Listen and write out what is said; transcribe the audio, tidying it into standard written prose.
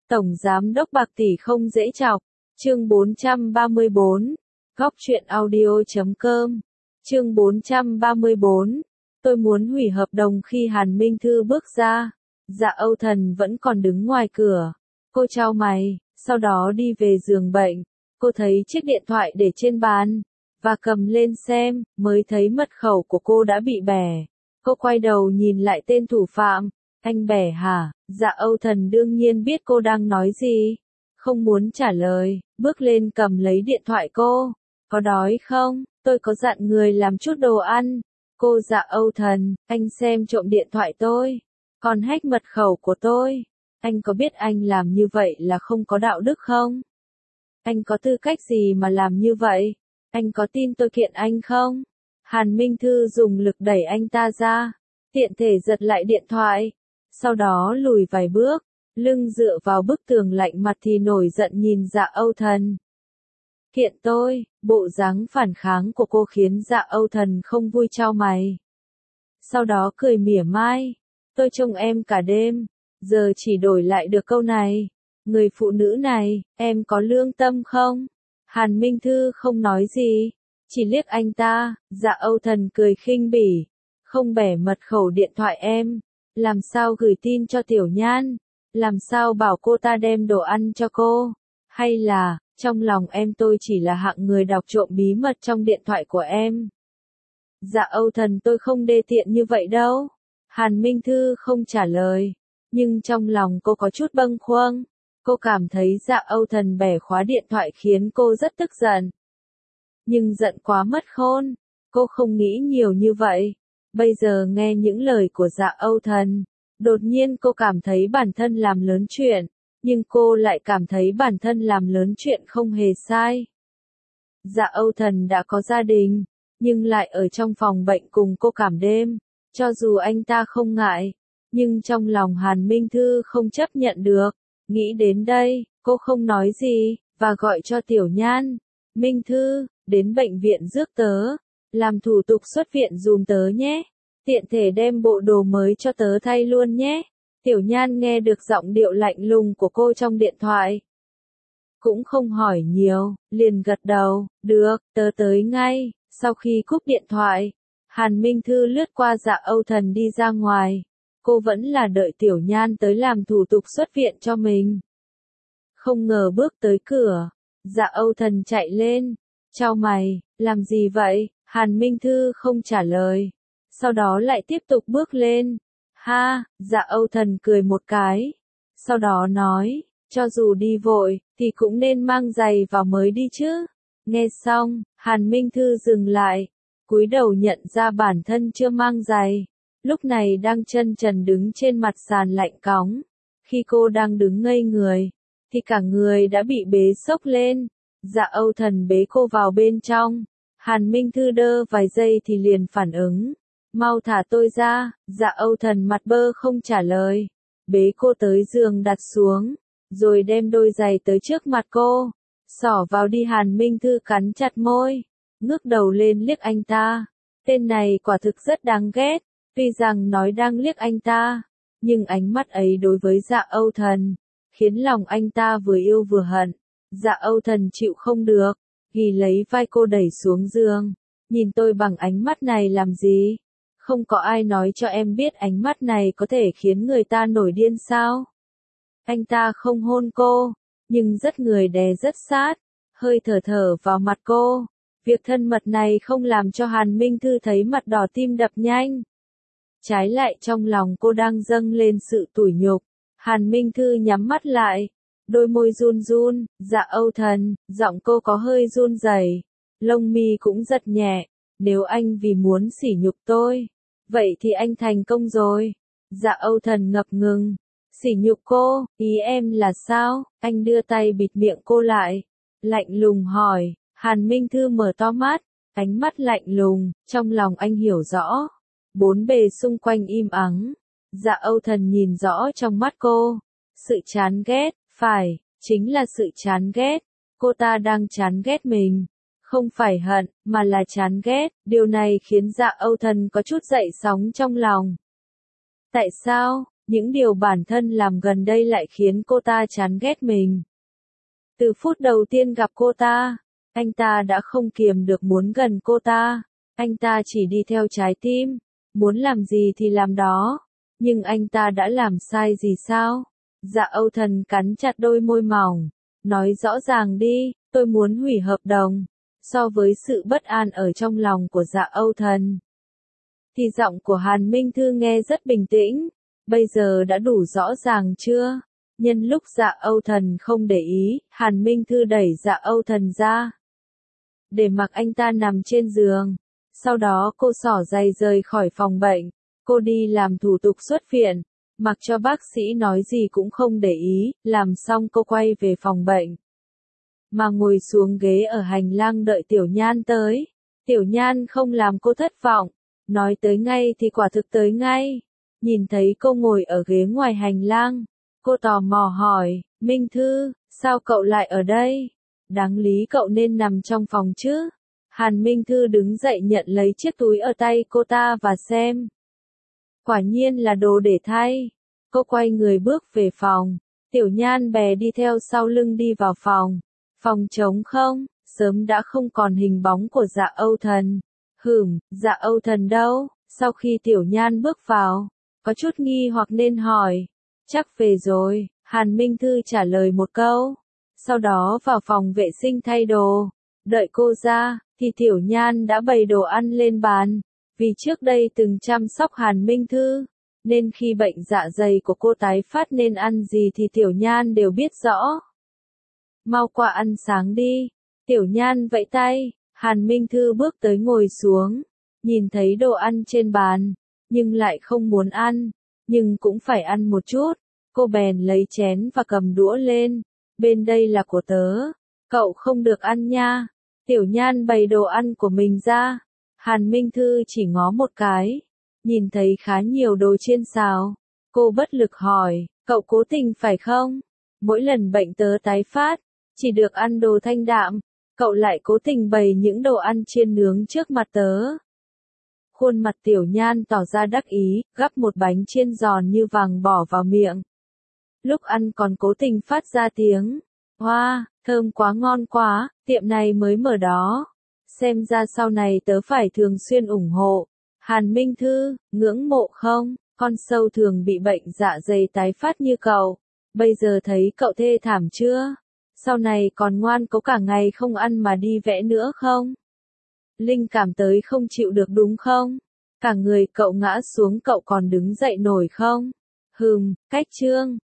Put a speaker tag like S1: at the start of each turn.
S1: Tổng Giám đốc Bạc Tỷ không dễ chọc. Chương 434. Góc truyện audio.com. Chương 434. Tôi muốn hủy hợp đồng khi Hàn Minh Thư bước ra. Dạ Âu Thần vẫn còn đứng ngoài cửa. Cô chau mày, sau đó đi về giường bệnh. Cô thấy chiếc điện thoại để trên bàn, và cầm lên xem, mới thấy mật khẩu của cô đã bị bẻ. Cô quay đầu nhìn lại tên thủ phạm. Anh bẻ hả? Dạ Âu Thần đương nhiên biết cô đang nói gì. Không muốn trả lời, bước lên cầm lấy điện thoại cô. Có đói không? Tôi có dặn người làm chút đồ ăn. Cô Dạ Âu Thần, anh xem trộm điện thoại tôi. Còn hack mật khẩu của tôi. Anh có biết anh làm như vậy là không có đạo đức không? Anh có tư cách gì mà làm như vậy? Anh có tin tôi kiện anh không? Hàn Minh Thư dùng lực đẩy anh ta ra, tiện thể giật lại điện thoại. Sau đó lùi vài bước, lưng dựa vào bức tường lạnh mặt thì nổi giận nhìn Dạ Âu Thần. Kiện tôi, bộ dáng phản kháng của cô khiến Dạ Âu Thần không vui chau mày. Sau đó cười mỉa mai, tôi trông em cả đêm, giờ chỉ đổi lại được câu này. Người phụ nữ này, em có lương tâm không? Hàn Minh Thư không nói gì, chỉ liếc anh ta. Dạ Âu Thần cười khinh bỉ, không bẻ mật khẩu điện thoại em, làm sao gửi tin cho Tiểu Nhan, làm sao bảo cô ta đem đồ ăn cho cô, hay là, trong lòng em tôi chỉ là hạng người đọc trộm bí mật trong điện thoại của em. Dạ Âu Thần tôi không đê tiện như vậy đâu. Hàn Minh Thư không trả lời, nhưng trong lòng cô có chút bâng khuâng. Cô cảm thấy Dạ Âu Thần bẻ khóa điện thoại khiến cô rất tức giận. Nhưng giận quá mất khôn, cô không nghĩ nhiều như vậy. Bây giờ nghe những lời của Dạ Âu Thần, đột nhiên cô cảm thấy bản thân làm lớn chuyện, nhưng cô lại cảm thấy bản thân làm lớn chuyện không hề sai. Dạ Âu Thần đã có gia đình, nhưng lại ở trong phòng bệnh cùng cô cảm đêm. Cho dù anh ta không ngại, nhưng trong lòng Hàn Minh Thư không chấp nhận được. Nghĩ đến đây, cô không nói gì, và gọi cho Tiểu Nhan. Minh Thư, đến bệnh viện rước tớ, làm thủ tục xuất viện dùm tớ nhé. Tiện thể đem bộ đồ mới cho tớ thay luôn nhé. Tiểu Nhan nghe được giọng điệu lạnh lùng của cô trong điện thoại. Cũng không hỏi nhiều, liền gật đầu, được, tớ tới ngay. Sau khi cúp điện thoại, Hàn Minh Thư lướt qua Dạ Âu Thần đi ra ngoài. Cô vẫn là đợi Tiểu Nhan tới làm thủ tục xuất viện cho mình. Không ngờ bước tới cửa, Dạ Âu Thần chạy lên, chau mày, làm gì vậy? Hàn Minh Thư không trả lời, sau đó lại tiếp tục bước lên. Ha, Dạ Âu Thần cười một cái, sau đó nói, cho dù đi vội, thì cũng nên mang giày vào mới đi chứ. Nghe xong, Hàn Minh Thư dừng lại, cúi đầu nhận ra bản thân chưa mang giày. Lúc này đang chân trần đứng trên mặt sàn lạnh cóng. Khi cô đang đứng ngây người, thì cả người đã bị bế xốc lên. Dạ Âu Thần bế cô vào bên trong. Hàn Minh Thư đơ vài giây thì liền phản ứng. Mau thả tôi ra. Dạ Âu Thần mặt bơ không trả lời. Bế cô tới giường đặt xuống, rồi đem đôi giày tới trước mặt cô. Xỏ vào đi. Hàn Minh Thư cắn chặt môi, ngước đầu lên liếc anh ta. Tên này quả thực rất đáng ghét. Tuy rằng nói đang liếc anh ta, nhưng ánh mắt ấy đối với Dạ Âu Thần, khiến lòng anh ta vừa yêu vừa hận. Dạ Âu Thần chịu không được, ghi lấy vai cô đẩy xuống giường. Nhìn tôi bằng ánh mắt này làm gì? Không có ai nói cho em biết ánh mắt này có thể khiến người ta nổi điên sao? Anh ta không hôn cô, nhưng rất người đè rất sát, hơi thở thở vào mặt cô. Việc thân mật này không làm cho Hàn Minh Thư thấy mặt đỏ tim đập nhanh. Trái lại trong lòng cô đang dâng lên sự tủi nhục. Hàn Minh Thư nhắm mắt lại, đôi môi run run. Dạ Âu Thần, giọng cô có hơi run rẩy, lông mi cũng giật nhẹ. Nếu anh vì muốn sỉ nhục tôi, vậy thì anh thành công rồi. Dạ Âu Thần ngập ngừng. Sỉ nhục cô, ý em là sao? Anh đưa tay bịt miệng cô lại, lạnh lùng hỏi. Hàn Minh Thư mở to mắt, ánh mắt lạnh lùng, trong lòng anh hiểu rõ. Bốn bề xung quanh im ắng. Dạ Âu Thần nhìn rõ trong mắt cô. Sự chán ghét, phải, chính là sự chán ghét. Cô ta đang chán ghét mình. Không phải hận, mà là chán ghét. Điều này khiến Dạ Âu Thần có chút dậy sóng trong lòng. Tại sao? Những điều bản thân làm gần đây lại khiến cô ta chán ghét mình. Từ phút đầu tiên gặp cô ta, anh ta đã không kiềm được muốn gần cô ta. Anh ta chỉ đi theo trái tim, muốn làm gì thì làm đó. Nhưng anh ta đã làm sai gì sao? Dạ Âu Thần cắn chặt đôi môi mỏng, nói rõ ràng đi, tôi muốn hủy hợp đồng. So với sự bất an ở trong lòng của Dạ Âu Thần, thì giọng của Hàn Minh Thư nghe rất bình tĩnh. Bây giờ đã đủ rõ ràng chưa? Nhân lúc Dạ Âu Thần không để ý, Hàn Minh Thư đẩy Dạ Âu Thần ra, để mặc anh ta nằm trên giường. Sau đó cô xỏ giày rời khỏi phòng bệnh. Cô đi làm thủ tục xuất viện, mặc cho bác sĩ nói gì cũng không để ý. Làm xong cô quay về phòng bệnh, mà ngồi xuống ghế ở hành lang đợi Tiểu Nhan tới. Tiểu Nhan không làm cô thất vọng, nói tới ngay thì quả thực tới ngay. Nhìn thấy cô ngồi ở ghế ngoài hành lang, cô tò mò hỏi, Minh Thư, sao cậu lại ở đây? Đáng lý cậu nên nằm trong phòng chứ. Hàn Minh Thư đứng dậy nhận lấy chiếc túi ở tay cô ta và xem. Quả nhiên là đồ để thay. Cô quay người bước về phòng. Tiểu Nhan bè đi theo sau lưng đi vào phòng. Phòng trống không, sớm đã không còn hình bóng của Dạ Âu Thần. Dạ Âu Thần đâu? Sau khi Tiểu Nhan bước vào, có chút nghi hoặc nên hỏi. Chắc về rồi, Hàn Minh Thư trả lời một câu. Sau đó vào phòng vệ sinh thay đồ. Đợi cô ra, thì Tiểu Nhan đã bày đồ ăn lên bàn. Vì trước đây từng chăm sóc Hàn Minh Thư, nên khi bệnh dạ dày của cô tái phát nên ăn gì thì Tiểu Nhan đều biết rõ. Mau qua ăn sáng đi. Tiểu Nhan vẫy tay, Hàn Minh Thư bước tới ngồi xuống, nhìn thấy đồ ăn trên bàn, nhưng lại không muốn ăn, nhưng cũng phải ăn một chút. Cô bèn lấy chén và cầm đũa lên. Bên đây là của tớ, cậu không được ăn nha. Tiểu Nhan bày đồ ăn của mình ra. Hàn Minh Thư chỉ ngó một cái, nhìn thấy khá nhiều đồ chiên xào. Cô bất lực hỏi, cậu cố tình phải không? Mỗi lần bệnh tớ tái phát, chỉ được ăn đồ thanh đạm, cậu lại cố tình bày những đồ ăn chiên nướng trước mặt tớ. Khuôn mặt Tiểu Nhan tỏ ra đắc ý, gắp một bánh chiên giòn như vàng bỏ vào miệng. Lúc ăn còn cố tình phát ra tiếng, hoa, thơm quá, ngon quá, tiệm này mới mở đó. Xem ra sau này tớ phải thường xuyên ủng hộ. Hàn Minh Thư, ngưỡng mộ không? Con sâu thường bị bệnh dạ dày tái phát như cậu. Bây giờ thấy cậu thê thảm chưa? Sau này còn ngoan cố cả ngày không ăn mà đi vẽ nữa không? Linh cảm tới không chịu được đúng không? Cả người cậu ngã xuống cậu còn đứng dậy nổi không? Cách chương